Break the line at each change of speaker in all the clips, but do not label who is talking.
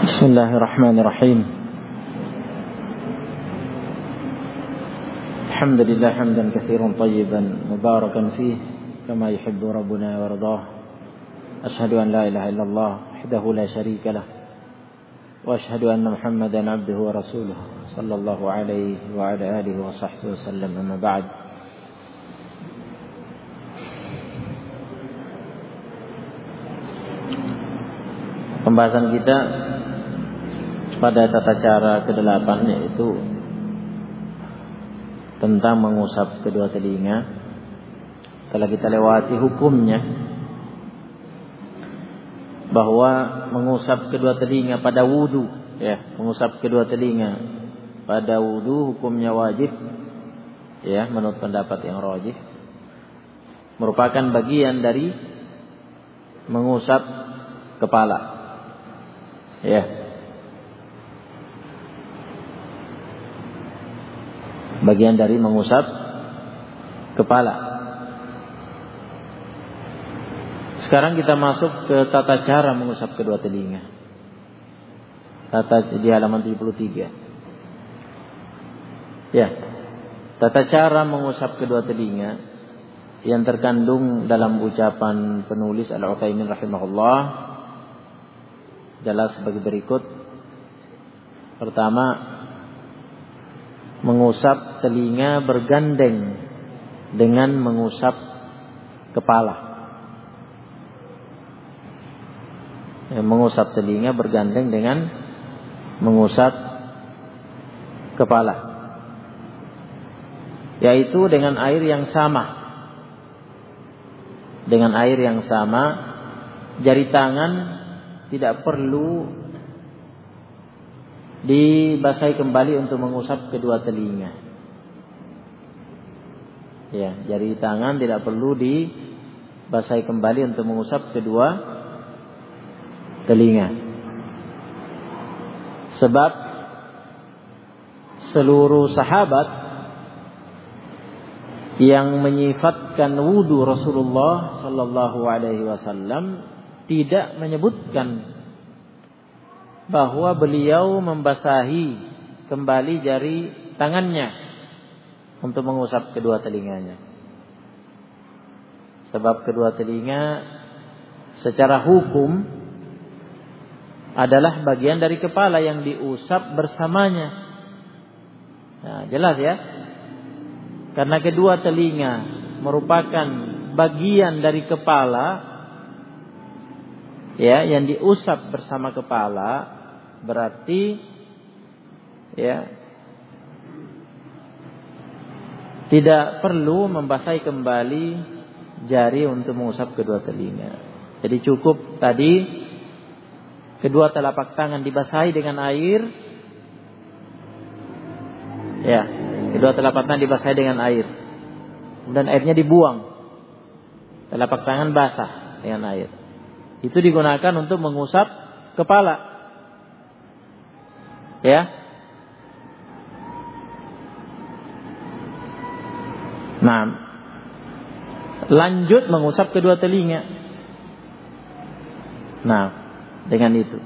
Bismillahirrahmanirrahim. Alhamdulillah hamdan katsiran tayyiban mubarakan fihi kama yuhibbu rabbuna wa yardah. Asyhadu an la ilaha illallah wahdahu la syarika lah wa asyhadu anna Muhammadan abduhu wa rasuluh sallallahu alaihi wa ala alihi wa sahbihi wasallam. Amma ba'd. Pembahasan kita pada tata cara ke-8 yaitu tentang mengusap kedua telinga. Telah kita lewati hukumnya bahwa mengusap kedua telinga pada wudu, ya, mengusap kedua telinga pada wudu hukumnya wajib, ya, menurut pendapat yang rajih, merupakan bagian dari mengusap kepala, ya. Bagian dari mengusap kepala. Sekarang kita masuk ke tata cara mengusap kedua telinga. Di halaman 73. Ya. Tata cara mengusap kedua telinga yang terkandung dalam ucapan penulis Al-Utsaimin rahimahullah adalah sebagai berikut. Pertama, mengusap telinga bergandeng dengan mengusap kepala. Mengusap telinga bergandeng dengan mengusap kepala, yaitu dengan air yang sama. Dengan air yang sama, jari tangan tidak perlu dibasahi kembali untuk mengusap kedua telinga. Ya, jari tangan tidak perlu dibasahi kembali untuk mengusap kedua telinga. Sebab seluruh sahabat yang menyifatkan wudu Rasulullah sallallahu alaihi wasallam tidak menyebutkan bahwa beliau membasahi kembali jari tangannya untuk mengusap kedua telinganya. Sebab kedua telinga secara hukum adalah bagian dari kepala yang diusap bersamanya. Nah, jelas ya? Karena kedua telinga merupakan bagian dari kepala, ya, yang diusap bersama kepala, berarti, ya, tidak perlu membasahi kembali jari untuk mengusap kedua telinga. Jadi cukup tadi kedua telapak tangan dibasahi dengan air, ya, kedua telapak tangan dibasahi dengan air, kemudian airnya dibuang, telapak tangan basah dengan air. Itu digunakan untuk mengusap kepala. Ya. Nah, lanjut mengusap kedua telinga. Nah, dengan itu.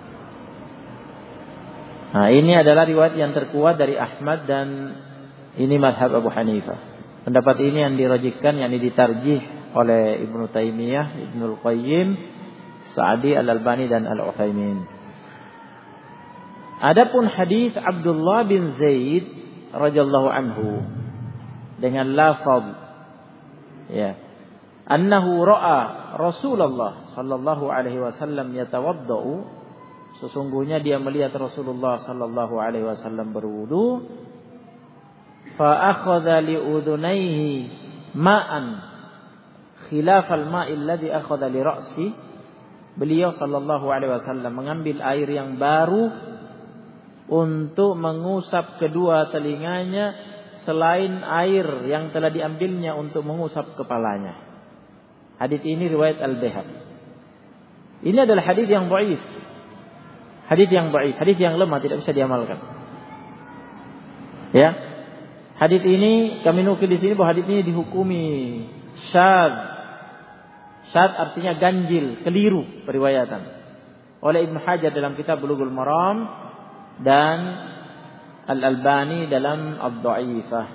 Nah, ini adalah riwayat yang terkuat dari Ahmad dan ini mazhab Abu Hanifah. Pendapat ini yang dirajihkan, yang ditarjih oleh Ibnu Taimiyah, Ibnu Qayyim, Sa'di, Al-Albani dan Al-Utsaimin. Adapun hadis Abdullah bin Zaid radhiyallahu anhu dengan lafaz, ya, annahu ra'a Rasulullah sallallahu alaihi wasallam yatawaddau, sesungguhnya dia melihat Rasulullah sallallahu alaihi wasallam berwudu, fa akhadha li udunaihi ma'an khilafal ma'il ladzi akhadha li ra'si. Beliau sallallahu alaihi wasallam mengambil air yang baru untuk mengusap kedua telinganya selain air yang telah diambilnya untuk mengusap kepalanya. Hadis ini riwayat Al-Baihaqi. Ini adalah hadis yang dhaif. Hadis yang dhaif, hadis yang lemah, tidak bisa diamalkan. Ya. Hadis ini kami nukil di sini bahwa hadis ini dihukumi syadz. Syadz artinya ganjil, keliru periwayatan oleh Ibnu Hajar dalam kitab Bulughul Maram dan Al-Albani dalam Ad-Dha'ifah.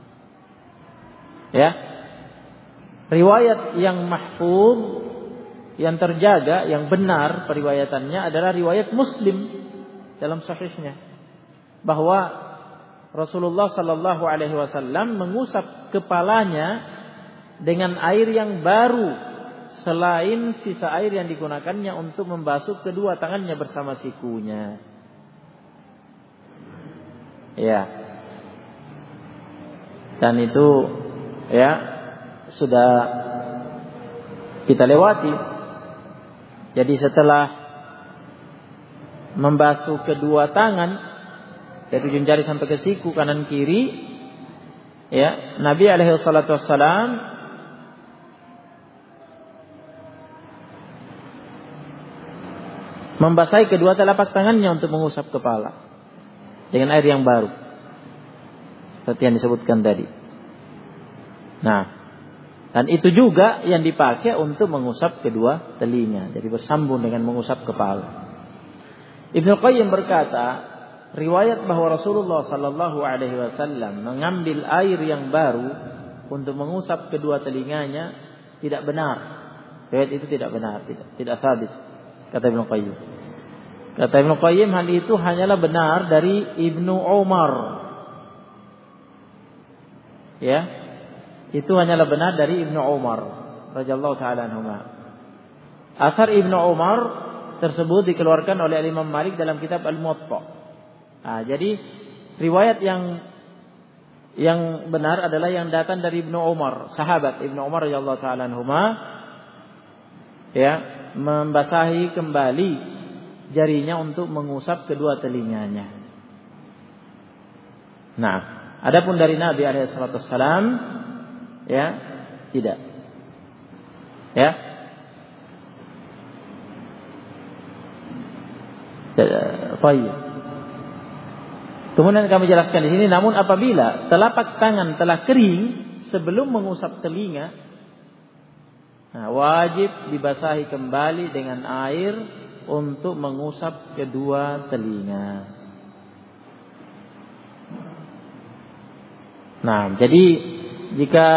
Ya. Riwayat yang mahfuz, yang terjaga, yang benar periwayatannya adalah riwayat Muslim dalam sahihnya, bahwa Rasulullah sallallahu alaihi wasallam mengusap kepalanya dengan air yang baru selain sisa air yang digunakannya untuk membasuh kedua tangannya bersama sikunya. Ya. Dan itu ya sudah kita lewati. Jadi setelah membasuh kedua tangan dari ujung jari sampai ke siku kanan kiri, ya, Nabi alaihi salatu wassalam membasahi kedua telapak tangannya untuk mengusap kepala dengan air yang baru, seperti yang disebutkan tadi. Nah, dan itu juga yang dipakai untuk mengusap kedua telinga. Jadi bersambung dengan mengusap kepala. Ibnu Qayyim berkata, riwayat bahwa Rasulullah sallallahu alaihi wasallam mengambil air yang baru untuk mengusap kedua telinganya tidak benar. Riwayat itu tidak benar, tidak sabit, kata Ibnu Qayyim. Kata Ibnu Qayyim, hal itu hanyalah benar dari Ibnu Umar. Ya. Itu hanyalah benar dari Ibnu Umar radhiyallahu taala anhuma. Asar Ibnu Umar tersebut dikeluarkan oleh Imam Malik dalam kitab Al-Muwatta. Nah, jadi riwayat yang benar adalah yang datang dari Ibnu Umar, sahabat Ibnu Umar radhiyallahu taala anhuma, ya, membasahi kembali jarinya untuk mengusap kedua telinganya. Nah, adapun dari Nabi alaihi salatu wassalam, ya, tidak. Ya. Baik. Kemudian kami jelaskan di sini, namun apabila telapak tangan telah kering sebelum mengusap telinga, nah, wajib dibasahi kembali dengan air untuk mengusap kedua telinga. Nah, jadi jika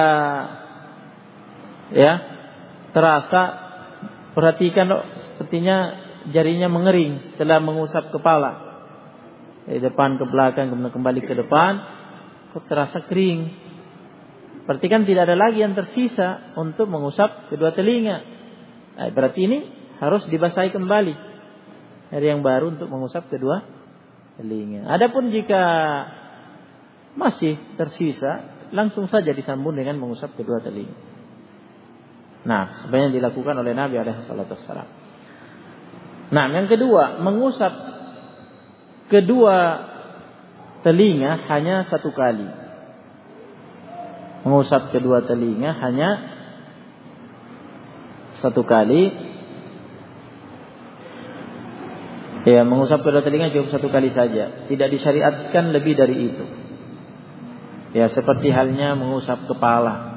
ya terasa, perhatikan sepertinya jarinya mengering setelah mengusap kepala dari depan ke belakang kemudian kembali ke depan, kok terasa kering. Perhatikan tidak ada lagi yang tersisa untuk mengusap kedua telinga. Nah, berarti ini harus dibasahi kembali dari yang baru untuk mengusap kedua telinga. Adapun jika masih tersisa, langsung saja disambung dengan mengusap kedua telinga. Nah, sebenarnya dilakukan oleh Nabi alaihi salatu wassalam. Nah, yang kedua, mengusap kedua telinga hanya satu kali. Mengusap kedua telinga hanya satu kali. Ya, mengusap kedua telinga cukup satu kali saja. Tidak disyariatkan lebih dari itu. Ya, seperti halnya mengusap kepala.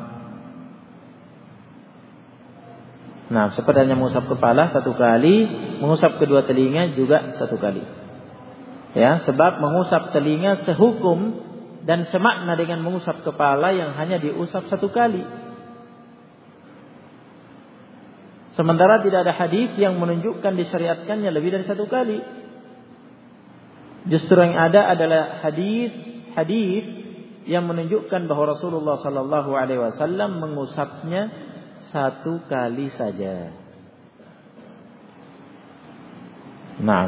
Nah, seperti halnya mengusap kepala satu kali, mengusap kedua telinga juga satu kali. Ya, sebab mengusap telinga sehukum dan semakna dengan mengusap kepala yang hanya diusap satu kali. Sementara tidak ada hadis yang menunjukkan disyariatkannya lebih dari satu kali. Justru yang ada adalah hadis yang menunjukkan bahwa Rasulullah sallallahu alaihi wasallam mengusapnya satu kali saja. Nah,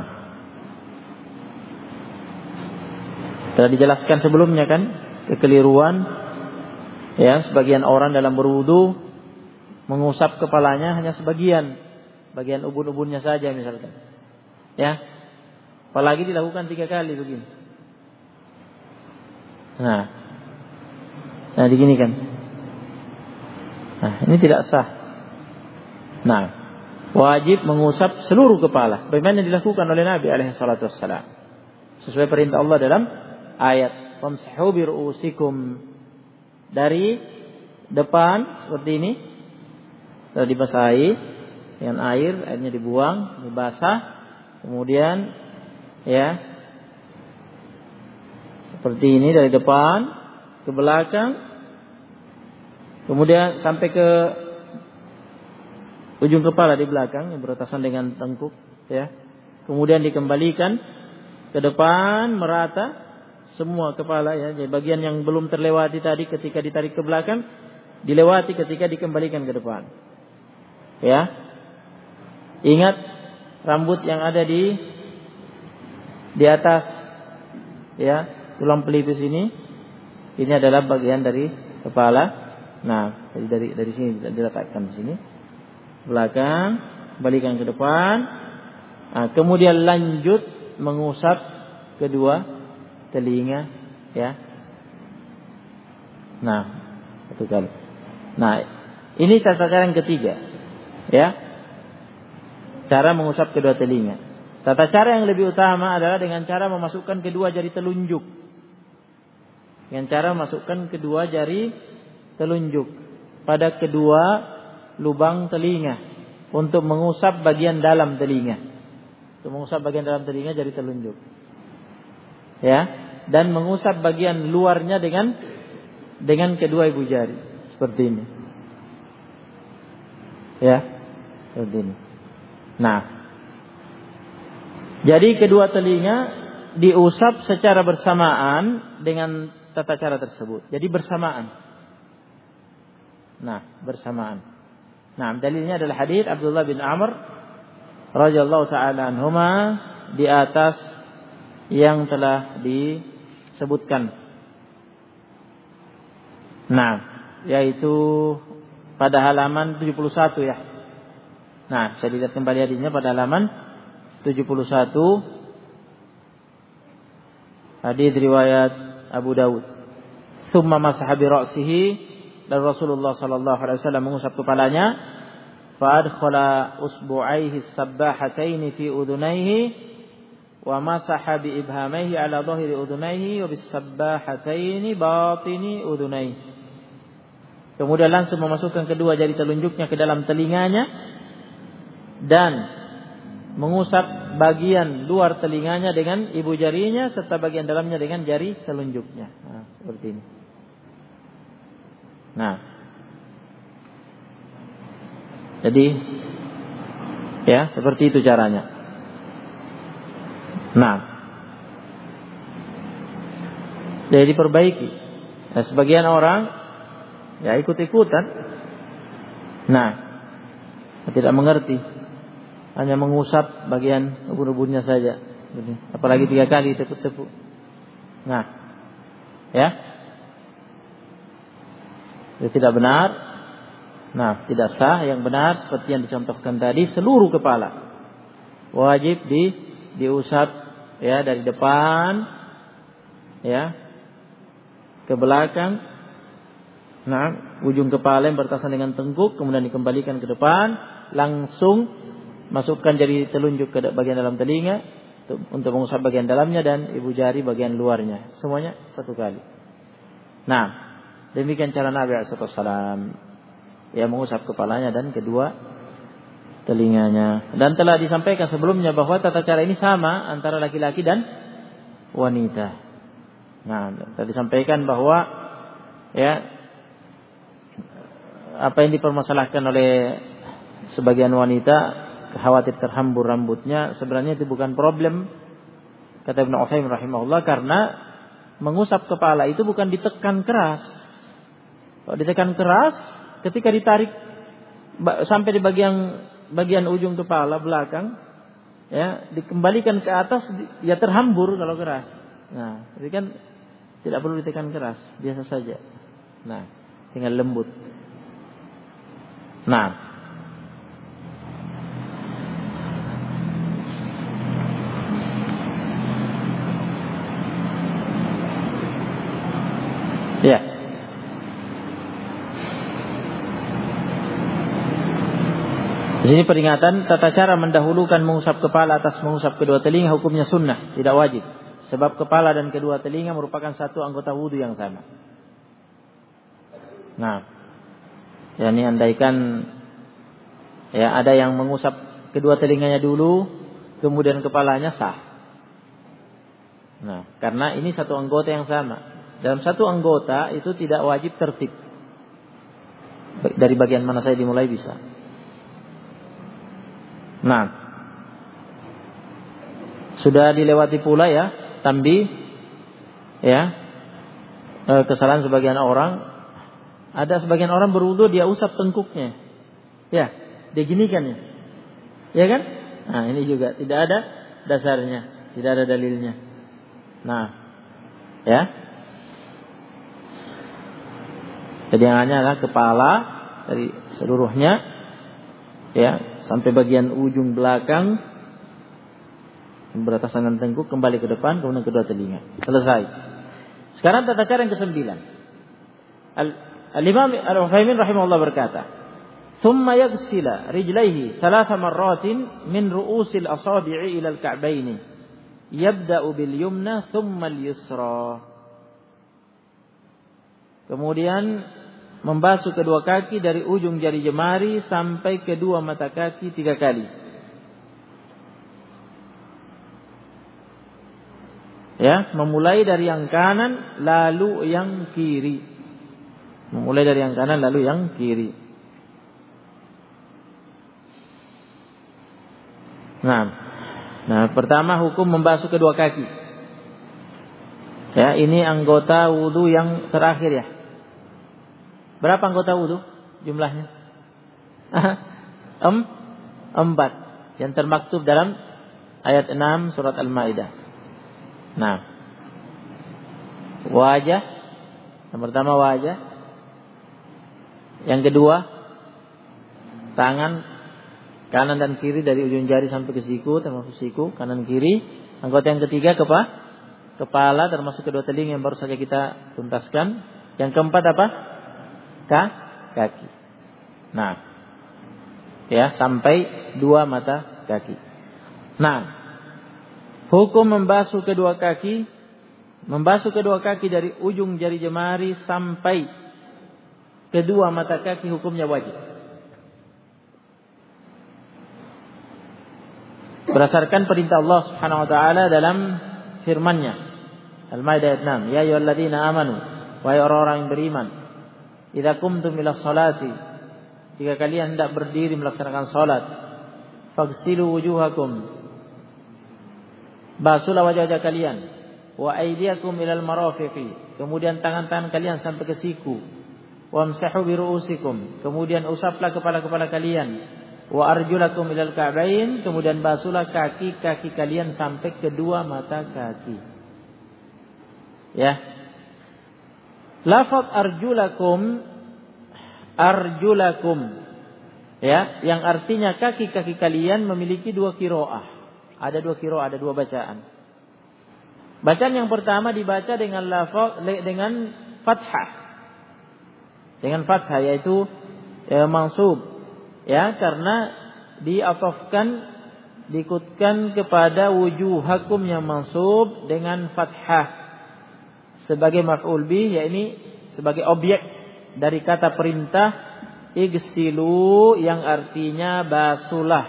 telah dijelaskan sebelumnya kan kekeliruan, ya, sebagian orang dalam berwudu mengusap kepalanya hanya sebagian, bagian ubun-ubunnya saja misalkan, ya, apalagi dilakukan 3 kali begini. Nah, diginikan. Nah, ini tidak sah. Nah, wajib mengusap seluruh kepala sebagaimana dilakukan oleh Nabi alaihi salatu wassalam. Sesuai perintah Allah dalam ayat famsahu bi ru'usikum, dari depan seperti ini telah dibasahi dengan air, airnya dibuang, dibasah, Kemudian ya seperti ini dari depan ke belakang, kemudian sampai ke ujung kepala di belakang yang beratasan dengan tengkuk, ya. Kemudian dikembalikan ke depan merata semua kepala, ya. Jadi bagian yang belum terlewati tadi ketika ditarik ke belakang dilewati ketika dikembalikan ke depan. Ya. Ingat rambut yang ada di atas, ya, tulang pelipis ini adalah bagian dari kepala. Nah, dari sini diletakkan di sini. Belakang, balikan ke depan. Nah, kemudian lanjut mengusap kedua telinga, ya. Nah, satu kali. Nah, ini tata cara yang ketiga, ya. Cara mengusap kedua telinga. Tata cara yang lebih utama adalah dengan cara memasukkan kedua jari telunjuk. Dengan cara memasukkan kedua jari telunjuk pada kedua lubang telinga untuk mengusap bagian dalam telinga. Untuk mengusap bagian dalam telinga jari telunjuk. Ya, dan mengusap bagian luarnya dengan kedua ibu jari seperti ini. Ya, seperti ini. Nah, jadi kedua telinga diusap secara bersamaan dengan tata cara tersebut. Jadi bersamaan. Nah, bersamaan. Nah, dalilnya adalah hadits Abdullah bin Amr radhiyallahu taala anhuma di atas yang telah disebutkan. Nah, yaitu pada halaman 71, ya. Nah, bisa dilihat kembali hadisnya pada halaman 71. Hadis riwayat Abu Dawud. Tsumma masaha bi ra'sihi, dan Rasulullah sallallahu alaihi wasallam mengusap kepalanya. Fa adkhala usbu'aihi as-sabbahataini fi udhunayhi wa masaha bi ibhamaihi ala dhahri udhunayhi wa bis sabbahataini batini udhunayhi. Kemudian langsung memasukkan kedua jari telunjuknya ke dalam telinganya dan mengusap bagian luar telinganya dengan ibu jarinya serta bagian dalamnya dengan jari telunjuknya. Nah, seperti ini. Nah, jadi ya seperti itu caranya. Nah, jadi diperbaiki. Nah, sebagian orang ya ikut-ikutan. Nah, tidak mengerti, hanya mengusap bagian ubun-ubunnya saja. Apalagi 3 kali tepuk-tepuk. Nah, ya, itu tidak benar. Nah, tidak sah. Yang benar seperti yang dicontohkan tadi, seluruh kepala wajib diusap, ya, dari depan, ya, ke belakang. Nah, ujung kepala yang beratasan dengan tengkuk kemudian dikembalikan ke depan, langsung masukkan jari telunjuk ke bagian dalam telinga untuk mengusap bagian dalamnya dan ibu jari bagian luarnya. Semuanya 1 kali. Nah, demikian cara Nabi SAW ya mengusap kepalanya dan kedua telinganya. Dan telah disampaikan sebelumnya bahwa tata cara ini sama antara laki-laki dan wanita. Nah, telah disampaikan bahwa ya apa yang dipermasalahkan oleh sebagian wanita, khawatir terhambur rambutnya, sebenarnya itu bukan problem, kata Ibnu Utsaimin rahimahullah, karena mengusap kepala itu bukan ditekan keras. Kalau ditekan keras, ketika ditarik sampai di bagian ujung kepala belakang, ya, dikembalikan ke atas, ya terhambur kalau keras. Nah, jadi kan tidak perlu ditekan keras, biasa saja. Nah, tinggal lembut. Nah, ya. Di sini peringatan tata cara mendahulukan mengusap kepala atas mengusap kedua telinga hukumnya sunnah, tidak wajib. Sebab kepala dan kedua telinga merupakan satu anggota wudu yang sama. Nah, yakni andaikan ya ada yang mengusap kedua telinganya dulu, kemudian kepalanya sah. Nah, karena ini satu anggota yang sama. Dalam satu anggota itu tidak wajib tertib. Dari bagian mana saya dimulai bisa. Nah, sudah dilewati pula ya tanbih ya, kesalahan sebagian orang. Ada sebagian orang berwudu dia usap tengkuknya, ya, dia ginikan ya, ya kan? Nah, ini juga tidak ada dasarnya, tidak ada dalilnya. Nah, ya, jadi yang hanya adalah kepala dari seluruhnya, ya, sampai bagian ujung belakang beratasan dengan tengkuk, kembali ke depan, kemudian kedua telinga. Selesai. Sekarang tata cara yang ke-9. Al-Imam Al-Utsaimin rahimahullah berkata, "Tsumma yaghsila rijlaihi 3 marratin min ru'usil asabi'i ila al-ka'baini. Yabda'u bil yumna tsumma al-yusra." Kemudian membasuh kedua kaki dari ujung jari jemari sampai kedua mata kaki 3 kali. Ya, memulai dari yang kanan lalu yang kiri. Memulai dari yang kanan lalu yang kiri. Nah, pertama hukum membasuh kedua kaki. Ya, ini anggota wudu yang terakhir ya. Berapa anggota wudu jumlahnya? 4 yang termaktub dalam ayat 6 surat Al-Maidah. Nah, wajah. Yang pertama wajah. Yang kedua tangan kanan dan kiri dari ujung jari sampai ke siku, termasuk siku kanan kiri. Anggota yang ketiga kepala termasuk kedua telinga yang baru saja kita tuntaskan. Yang keempat apa? Kaki. Nah, ya, sampai 2 mata kaki. Nah, hukum membasuh kedua kaki. Membasuh kedua kaki dari ujung jari jemari sampai kedua mata kaki hukumnya wajib. Berdasarkan perintah Allah Subhanahu wa taala dalam firman-Nya. Al-Maidah ayat 6. Ya ayyuhalladzina amanu, wahai orang-orang yang beriman, idza qumtum ila sholati, jika kalian hendak berdiri melaksanakan salat, faghsilu wujuhakum, basuhlah wajah-wajah kalian, wa aydiyakum ilal marafiqi, kemudian tangan-tangan kalian sampai ke siku, wamsahu bi ru'usikum, kemudian usaplah kepala-kepala kalian, wa arjulakum ilal ka'bain, kemudian basuhlah kaki-kaki kalian sampai kedua mata kaki. Ya. Lafaz arjulakum ya, yang artinya kaki-kaki kalian memiliki 2 qiraah. Ada 2 qiraah, ada 2 bacaan. Bacaan yang pertama dibaca dengan lafaz dengan fathah. Dengan fathah yaitu mansub. Ya, karena diikutkan kepada wujuhakum yang mansub dengan fathah sebagai maf'ul bih, yakni sebagai objek dari kata perintah igsilu yang artinya basuhlah.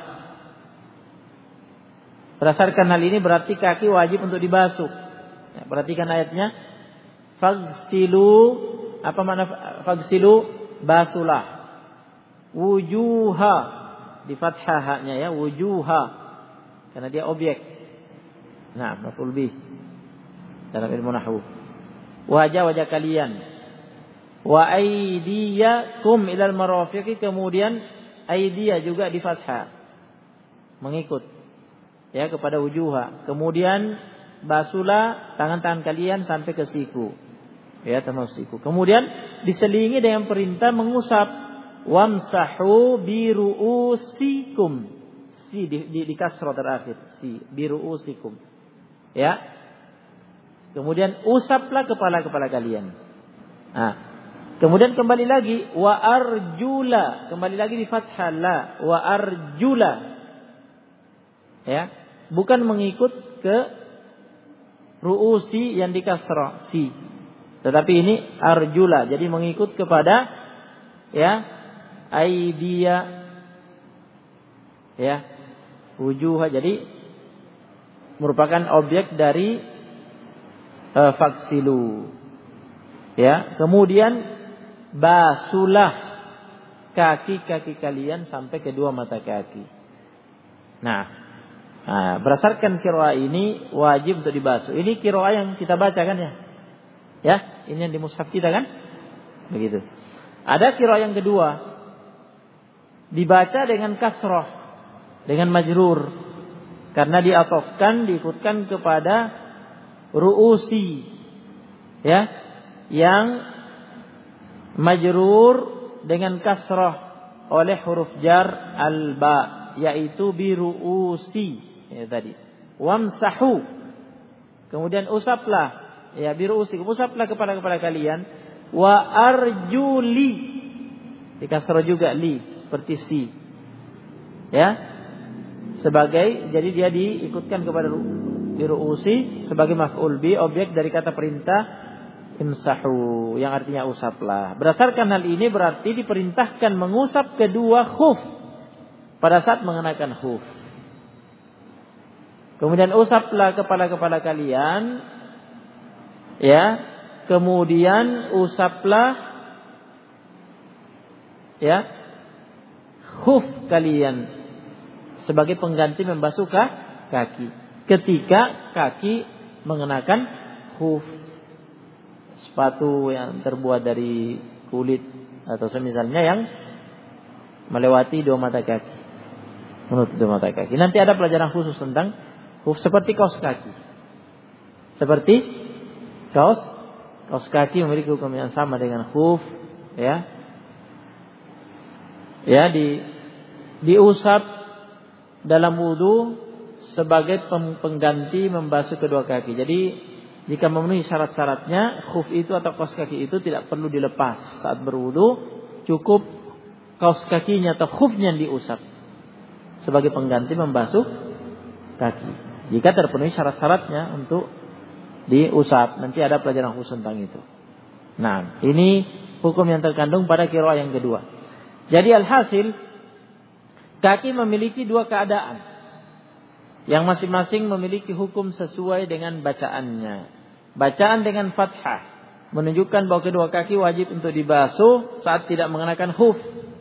Berdasarkan hal ini berarti kaki wajib untuk dibasuh. Ya, perhatikan ayatnya. Faghsilu, apa makna faghsilu? Basuhlah. Wujuha, di fathah haknya ya, wujuha. Karena dia objek. Nah, maf'ul bih dalam ilmu nahwu. Wajah-wajah kalian. Wa aydiyakum ilal marafiqi, kemudian aydiya juga di fathah. Mengikut ya kepada wujuha. Kemudian basuhlah tangan-tangan kalian sampai ke siku. Ya, termasuk siku. Kemudian diselingi dengan perintah mengusap. Wamsahu bi ru'usikum. Si di kasrah terakhir. Si bi ru'usikum. Ya. Kemudian usaplah kepala-kepala kalian. Nah, kemudian kembali lagi wa arjula, kembali lagi di fathah la, wa arjula. Ya, bukan mengikut ke ru'usi yang di kasrah si. Tetapi ini arjula, jadi mengikut kepada ya aidia. Ya, wujuha, jadi merupakan objek dari faksilu. Ya, kemudian basulah kaki-kaki kalian sampai kedua mata kaki. Nah, berdasarkan qiraah ini wajib untuk dibasuh. Ini qiraah yang kita baca kan ya? Ya, ini yang di mushaf kita kan? Begitu. Ada qiraah yang kedua, dibaca dengan kasrah, dengan majrur, karena diikutkan kepada ru'usi, ya, yang majrur dengan kasrah oleh huruf jar al-ba, yaitu bi ru'usi, ya tadi. Wamsahu, kemudian usaplah, ya bi ru'usi, usaplah kepala kalian. Wa arjuli, dikasrah juga li, seperti si, ya, sebagai, jadi dia diikutkan kepada biru'usi sebagai maf'ul bi, objek dari kata perintah imsahu, yang artinya usaplah. Berdasarkan hal ini berarti diperintahkan mengusap kedua khuf pada saat mengenakan khuf. Kemudian usaplah kepala kalian, ya, kemudian usaplah, ya, khuf kalian sebagai pengganti membasuh kaki ketika kaki mengenakan khuf. Sepatu yang terbuat dari kulit atau semisalnya yang melewati dua mata kaki, menutup dua mata kaki. Nanti ada pelajaran khusus tentang khuf, seperti kaos kaki. Seperti kaos kaki memiliki hukum yang sama dengan khuf, ya. Ya, diusap dalam wudu sebagai pengganti membasuh kedua kaki. Jadi jika memenuhi syarat-syaratnya, khuf itu atau kaos kaki itu tidak perlu dilepas saat berwudu, cukup kaos kakinya atau khufnya diusap sebagai pengganti membasuh kaki. Jika terpenuhi syarat-syaratnya untuk diusap, nanti ada pelajaran khusus tentang itu. Nah, ini hukum yang terkandung pada qiraah yang kedua. Jadi alhasil, kaki memiliki dua keadaan yang masing-masing memiliki hukum sesuai dengan bacaannya. Bacaan dengan fathah menunjukkan bahwa kedua kaki wajib untuk dibasuh saat tidak mengenakan khuf.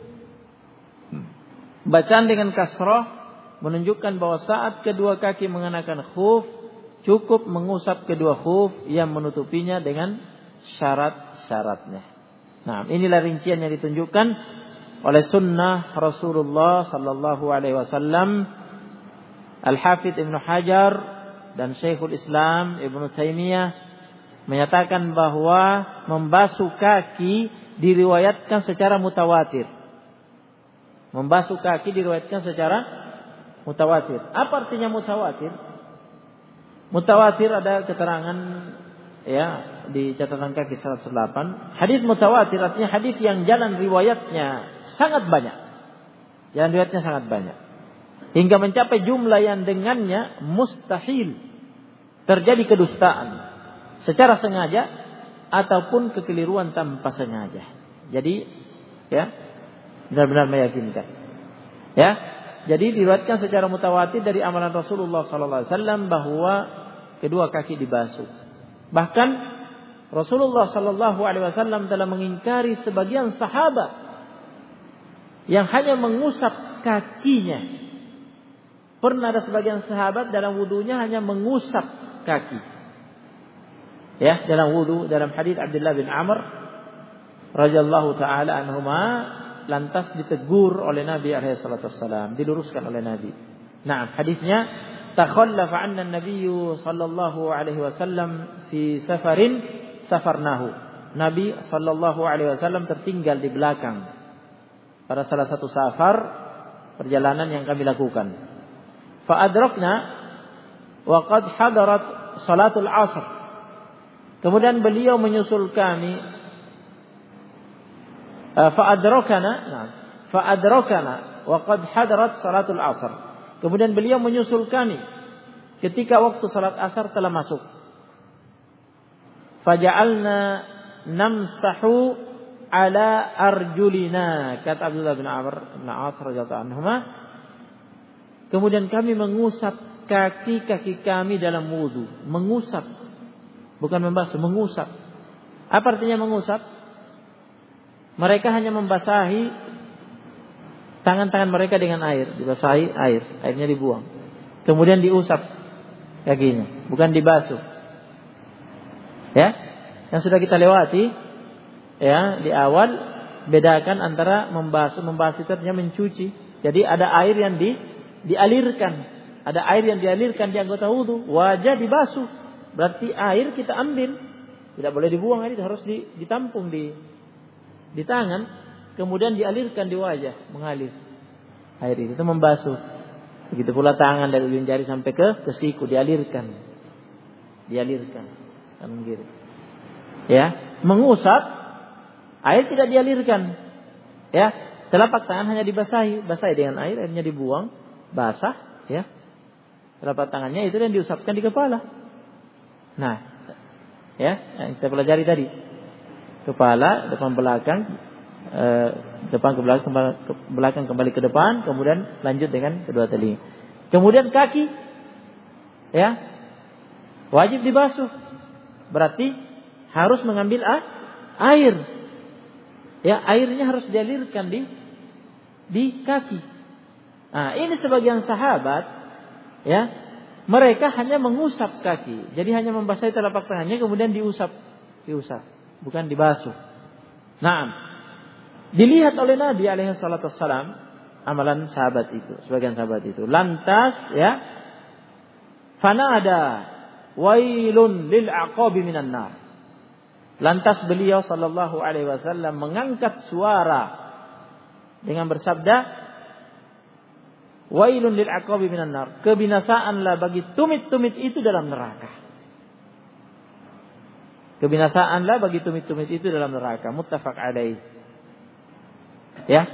Bacaan dengan kasrah menunjukkan bahwa saat kedua kaki mengenakan khuf, cukup mengusap kedua khuf yang menutupinya dengan syarat-syaratnya. Nah, inilah rincian yang ditunjukkan oleh sunnah Rasulullah sallallahu alaihi wasallam. Al-Hafidz Ibnu Hajar dan Syekhul Islam Ibnu Taimiyah menyatakan bahwa membasuh kaki diriwayatkan secara mutawatir. Membasuh kaki diriwayatkan secara mutawatir. Apa artinya mutawatir? Mutawatir ada keterangan, ya, di catatan kaki 108. Hadis mutawatir artinya hadis yang jalan riwayatnya sangat banyak. Jalan riwayatnya sangat banyak. Hingga mencapai jumlah yang dengannya mustahil terjadi kedustaan secara sengaja ataupun kekeliruan tanpa sengaja. Jadi, ya, benar-benar meyakinkan. Ya, jadi diriwayatkan secara mutawatir dari amalan Rasulullah sallallahu alaihi wasallam bahwa kedua kaki dibasuh. Bahkan Rasulullah sallallahu alaihi wasallam telah mengingkari sebagian sahabat yang hanya mengusap kakinya. Pernah ada sebagian sahabat dalam wudunya hanya mengusap kaki. Ya, dalam wudu, dalam hadis Abdullah bin Amr radhiyallahu taala anhuma, lantas ditegur oleh Nabi alaihi salatu wasallam, diluruskan oleh Nabi. Nah, hadisnya takhallafa 'anna an-nabiy sallallahu alaihi wasallam fi safarin safarnahu. Nabi sallallahu alaihi wasallam tertinggal di belakang pada salah satu safar perjalanan yang kami lakukan. Fa adrakna wa qad hadarat salatul 'ashr. Kemudian beliau menyusul kami. Fa adrakana wa qad hadarat salatul 'ashr. Kemudian beliau menyusul kami ketika waktu salat asar telah masuk. Faja'alna namsahu ala arjulina, kata Abdullah bin Amr bin As radhiyallahu anhuma. Kemudian kami mengusap kaki-kaki kami dalam wudu. Mengusap. Bukan membasuh, mengusap. Apa artinya mengusap? Mereka hanya membasahi tangan-tangan mereka dengan air. Dibasahi air. Airnya dibuang. Kemudian diusap kakinya. Bukan dibasuh. Ya. Yang sudah kita lewati. Ya. Di awal. Bedakan antara membasuh. Membasuh itu artinya mencuci. Jadi ada air yang dialirkan. Ada air yang dialirkan di anggota wudu. Wajah dibasuh. Berarti air kita ambil. Tidak boleh dibuang. Air harus ditampung di tangan, kemudian dialirkan di wajah, mengalir air itu membasuh. Begitu pula tangan dari ujung jari sampai ke siku dialirkan kanan kiri. Ya, mengusap air tidak dialirkan. Ya, telapak tangan hanya basahi dengan air, airnya dibuang, basah. Ya, telapak tangannya itu yang diusapkan di kepala. Nah, ya, yang kita pelajari tadi. Kepala, depan belakang, depan ke belakang kembali ke depan, kemudian lanjut dengan kedua telinga. Kemudian kaki, ya, wajib dibasuh. Berarti harus mengambil air. Ya, airnya harus dialirkan di kaki. Nah, ini sebagian sahabat, ya, mereka hanya mengusap kaki. Jadi hanya membasahi telapak tangannya, kemudian diusap. Bukan dibasuh. Nah, dilihat oleh Nabi alaihi salatu wassalam amalan sahabat itu, sebagian sahabat itu. Lantas, ya, fanada wailun lil aqabi minan nar. Lantas beliau sallallahu alaihi wasallam mengangkat suara dengan bersabda, wailun lil aqabi minan nar. Kebinasaanlah bagi tumit-tumit itu dalam neraka. Kebinasaanlah bagi tumit-tumit itu dalam neraka. Muttafaq alaih. Ya.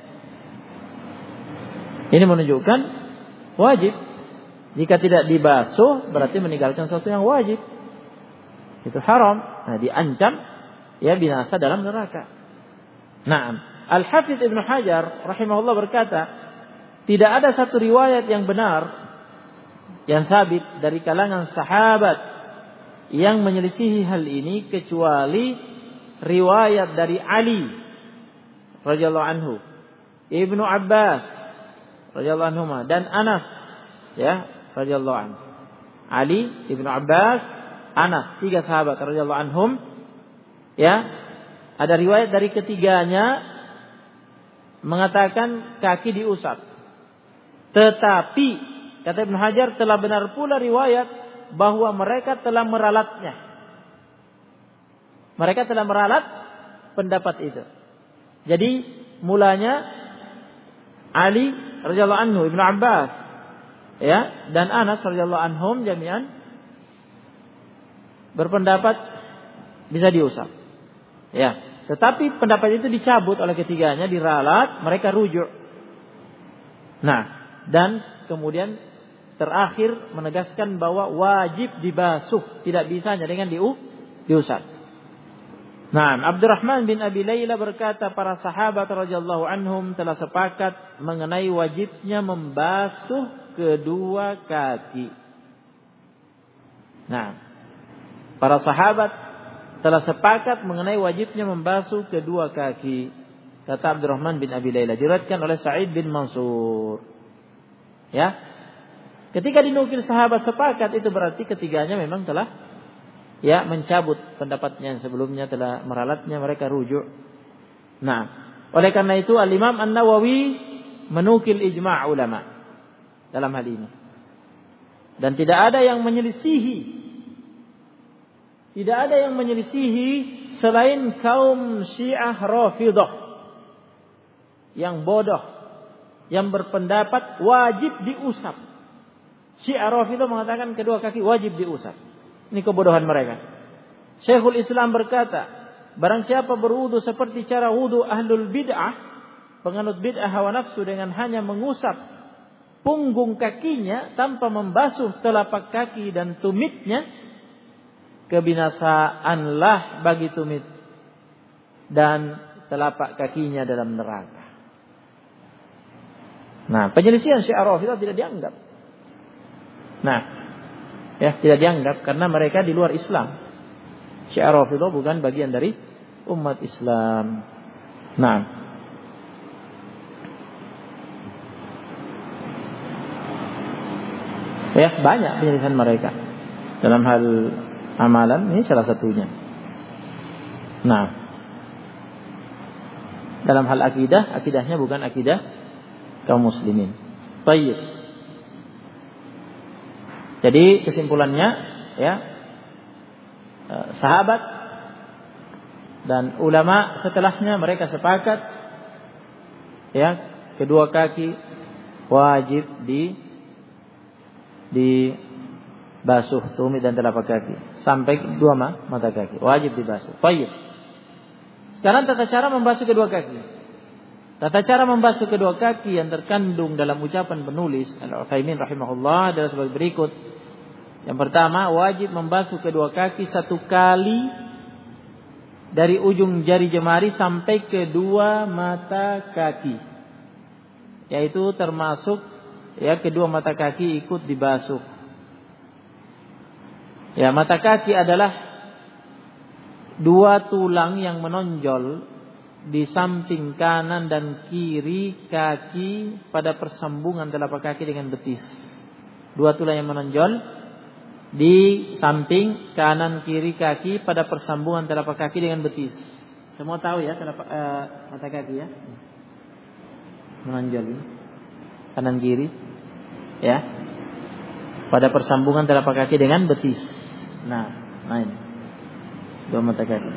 Ini menunjukkan wajib. Jika tidak dibasuh berarti meninggalkan sesuatu yang wajib. Itu haram. Nah, diancam ya binasa dalam neraka. Naam. Al-Hafidz Ibnu Hajar rahimahullah berkata, tidak ada satu riwayat yang benar yang sabit dari kalangan sahabat yang menyelisihi hal ini kecuali riwayat dari Ali radhiyallahu anhu, Ibnu Abbas radhiyallahu anhuma, dan Anas ya radhiyallahu anhu. Ali, Ibnu Abbas, Anas, 3 sahabat radhiyallahu anhum. Ya, ada riwayat dari ketiganya mengatakan kaki diusap. Tetapi kata Ibnu Hajar telah benar pula riwayat bahwa mereka telah meralatnya. Mereka telah meralat pendapat itu. Jadi mulanya Ali radhiyallahu anhu, Ibnu Abbas, ya, dan Anas radhiyallahu anhum jami'an berpendapat bisa diusap. Ya, tetapi pendapat itu dicabut oleh ketiganya, diralat, mereka rujuk. Nah, dan kemudian terakhir menegaskan bahwa wajib dibasuh, tidak bisa hanya dengan diusap. Nah, Abdurrahman bin Abi Layla berkata, para sahabat radhiyallahu anhum telah sepakat mengenai wajibnya membasuh kedua kaki. Nah, para sahabat telah sepakat mengenai wajibnya membasuh kedua kaki. Kata Abdurrahman bin Abi Layla, diriwayatkan oleh Sa'id bin Mansur. Ya. Ketika dinukil sahabat sepakat, itu berarti ketiganya memang telah ya mencabut pendapatnya yang sebelumnya, telah meralatnya, mereka rujuk. Nah, oleh karena itu Al-Imam An-Nawawi menukil ijma' ulama dalam hal ini. Dan tidak ada yang menyelisihi. Tidak ada yang menyelisihi selain kaum Syiah Rafidah yang bodoh, yang berpendapat wajib diusap. Syiah Rafidah mengatakan kedua kaki wajib diusap. Ini kebodohan mereka. Syekhul Islam berkata, barang siapa berwudu seperti cara wudu ahlul bid'ah, penganut bid'ah hawa nafsu, dengan hanya mengusap punggung kakinya tanpa membasuh telapak kaki dan tumitnya, kebinasaanlah bagi tumit dan telapak kakinya dalam neraka. Nah, penyelisihan Syiah Rafidah tidak dianggap. Nah, ya tidak dianggap karena mereka di luar Islam. Syiah Rafidhah bukan bagian dari umat Islam. Nah, ya banyak penyelesaian mereka dalam hal amalan, ini salah satunya. Nah, dalam hal akidah, akidahnya bukan akidah kaum muslimin. Baik. Jadi kesimpulannya, ya, sahabat dan ulama setelahnya mereka sepakat, ya, kedua kaki wajib dibasuh, tumit dan telapak kaki sampai dua mata kaki wajib dibasuh. Baik. Sekarang tata cara membasuh kedua kaki. Tata cara membasuh kedua kaki yang terkandung dalam ucapan penulis Al-Utsaimin rahimahullah adalah sebagai berikut. Yang pertama, wajib membasuh kedua kaki 1 kali dari ujung jari jemari sampai kedua mata kaki. Yaitu termasuk, ya, kedua mata kaki ikut dibasuh. Ya, mata kaki adalah 2 tulang yang menonjol di samping kanan dan kiri kaki pada persambungan telapak kaki dengan betis. 2 tulang yang menonjol di samping kanan kiri kaki pada persambungan telapak kaki dengan betis. Semua tahu ya mata kaki ya. Menonjol kanan kiri, ya, pada persambungan telapak kaki dengan betis. Nah ini 2 mata kaki.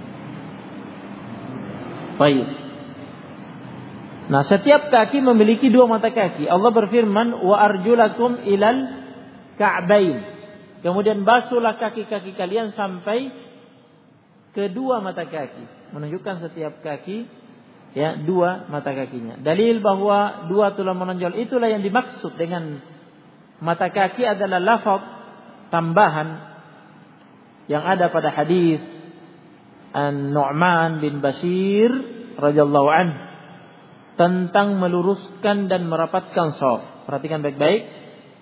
Baik. Nah, setiap kaki memiliki 2 mata kaki. Allah berfirman, wa arjulakum ilal ka'bain. Kemudian basuhlah kaki-kaki kalian sampai kedua mata kaki. Menunjukkan setiap kaki, ya, 2 mata kakinya. Dalil bahwa 2 tulang menonjol itulah yang dimaksud dengan mata kaki adalah lafaz tambahan yang ada pada hadis An-Nu'man bin Bashir radhiyallahu anhu tentang meluruskan dan merapatkan shaf. Perhatikan baik-baik.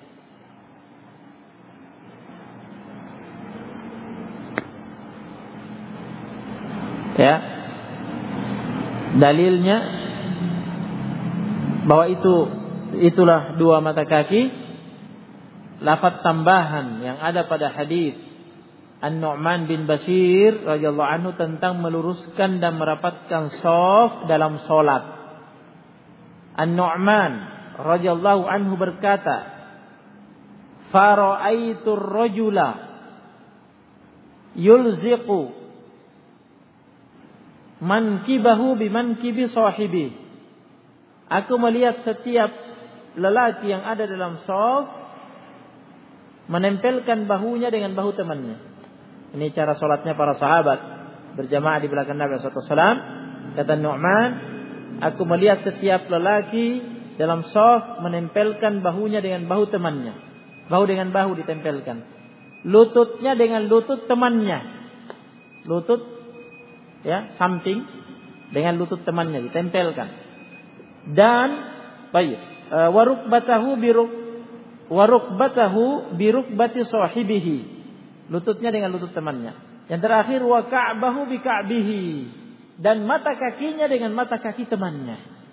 Ya, dalilnya bahwa itulah 2 mata kaki. Lafaz tambahan yang ada pada hadis An-Nu'man bin Bashir radhiyallahu anhu tentang meluruskan dan merapatkan shaf dalam salat. An-Nu'man radhiyallahu anhu berkata, "Fara'aitur rajula yulziqu mankibahu bimankibi sahibi." Aku melihat setiap lelaki yang ada dalam shaf menempelkan bahunya dengan bahu temannya. Ini cara salatnya para sahabat berjamaah di belakang Nabi sallallahu alaihi wasallam. Kata Nu'man, aku melihat setiap lelaki dalam shaf menempelkan bahunya dengan bahu temannya. Bahu dengan bahu ditempelkan. Lututnya dengan lutut temannya. Lutut, ya, samping dengan lutut temannya ditempelkan. Dan baik, warukbatahu birukbati sahibihi. Lututnya dengan lutut temannya. Yang terakhir, wa ka'bahu bi ka'bihi. Dan mata kakinya dengan mata kaki temannya.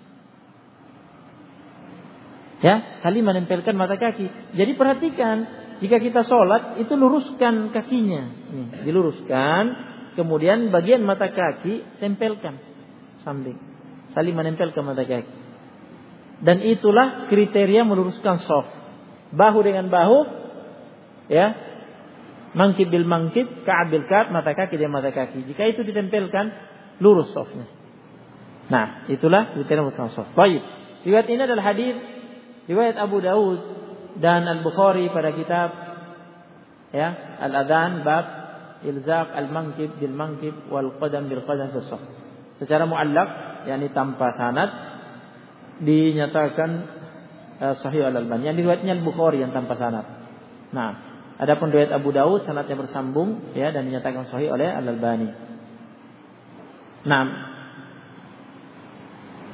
Ya, saling menempelkan mata kaki. Jadi perhatikan, jika kita sholat itu luruskan kakinya. Nih, diluruskan. Kemudian bagian mata kaki tempelkan samping. Saling menempelkan mata kaki. Dan itulah kriteria meluruskan shaf. Bahu dengan bahu, ya, mangkib bil mangkib, ka'ab bil ka'ab, mata kaki dengan mata kaki. Jika itu ditempelkan, lurus shafnya. Nah, itulah kriteria meluruskan shaf. Baik. Riwayat ini adalah hadis riwayat Abu Daud dan Al-Bukhari pada kitab, ya, Al-Adhan bab ilzaq al-mankib bil mankib wal qadam bil qadam fi shaf. Secara muallaq, yakni tanpa sanad, dinyatakan Sahih Al-Albani. Yang riwayatnya Al-Bukhari yang tanpa sanad. Nah, adapun riwayat Abu Daud sanadnya bersambung, ya, dan dinyatakan sahih oleh Al-Albani. Nah,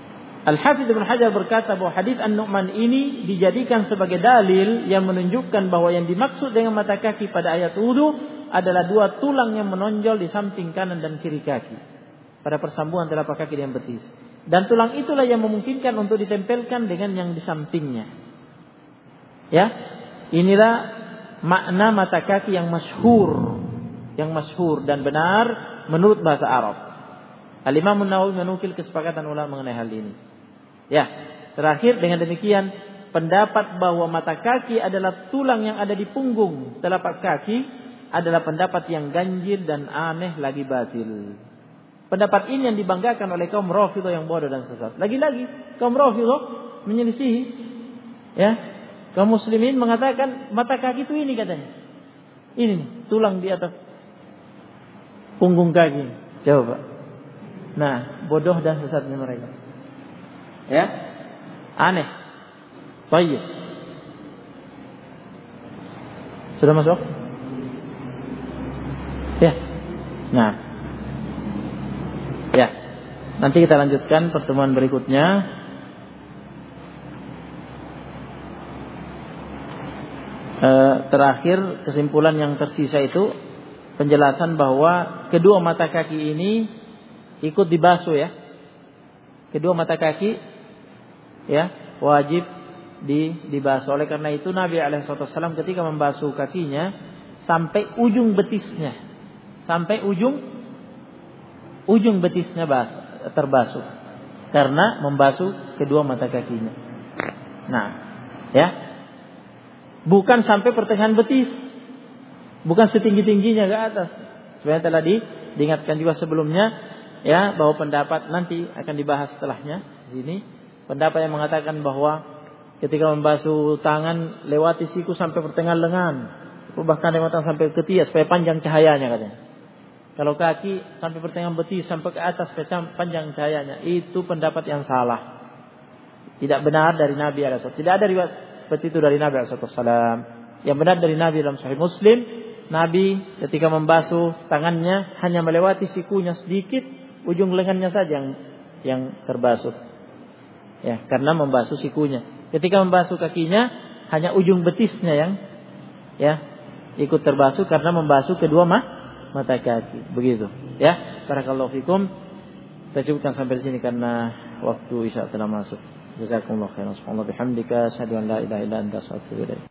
Al-Hafidz Ibnu Hajar berkata bahwa hadis An-Nu'man ini dijadikan sebagai dalil yang menunjukkan bahwa yang dimaksud dengan mata kaki pada ayat wudu adalah dua tulang yang menonjol di samping kanan dan kiri kaki pada persambungan telapak kaki dengan betis. Dan tulang itulah yang memungkinkan untuk ditempelkan dengan yang di sampingnya. Ya, inilah makna mata kaki yang masyhur dan benar menurut bahasa Arab. Al-Imam An-Nawawi menukil kesepakatan ulama mengenai hal ini. Ya, terakhir dengan demikian pendapat bahwa mata kaki adalah tulang yang ada di punggung telapak kaki adalah pendapat yang ganjil dan aneh lagi batil. Pendapat ini yang dibanggakan oleh kaum Rafidhah yang bodoh dan sesat. Lagi-lagi kaum Rafidhah menyelisihi. Ya, kaum muslimin mengatakan mata kaki itu ini katanya. Ini tulang di atas punggung kaki. Coba. Nah, bodoh dan sesatnya mereka. Ya, aneh. Baik. Sudah masuk? Ya. Nah. Ya. Nanti kita lanjutkan pertemuan berikutnya. Terakhir kesimpulan yang tersisa itu penjelasan bahwa kedua mata kaki ini ikut dibasuh ya. Kedua mata kaki ya wajib dibasuh. Oleh karena itu Nabi SAW ketika membasuh kakinya sampai ujung betisnya, sampai ujung betisnya terbasuh karena membasuh kedua mata kakinya. Nah, ya, bukan sampai pertengahan betis, bukan setinggi-tingginya ke atas. Sebenarnya telah diingatkan juga sebelumnya, ya, bahwa pendapat nanti akan dibahas setelahnya di sini. Pendapat yang mengatakan bahwa ketika membasuh tangan lewati siku sampai pertengahan lengan, bahkan lewati sampai ketiak supaya panjang cahayanya katanya. Kalau kaki sampai pertengahan betis sampai ke atas supaya panjang cahayanya, itu pendapat yang salah. Tidak benar dari Nabi SAW. Tidak ada riwayat seperti itu dari Nabi SAW. Yang benar dari Nabi dalam Sahih Muslim, Nabi ketika membasuh tangannya hanya melewati sikunya sedikit, ujung lengannya saja yang terbasuh. Ya, karena membasuh sikunya. Ketika membasuh kakinya hanya ujung betisnya yang ya ikut terbasuh karena membasuh kedua mata kaki. Begitu. Ya, barakallahu fikum. Kita cukupkan sampai di sini karena waktu isya telah masuk. Jazakumullahu khairan. Subhanallah bihamdika asyhadu an la ilaha illa anta astaghfiruka wa atubu ilaik.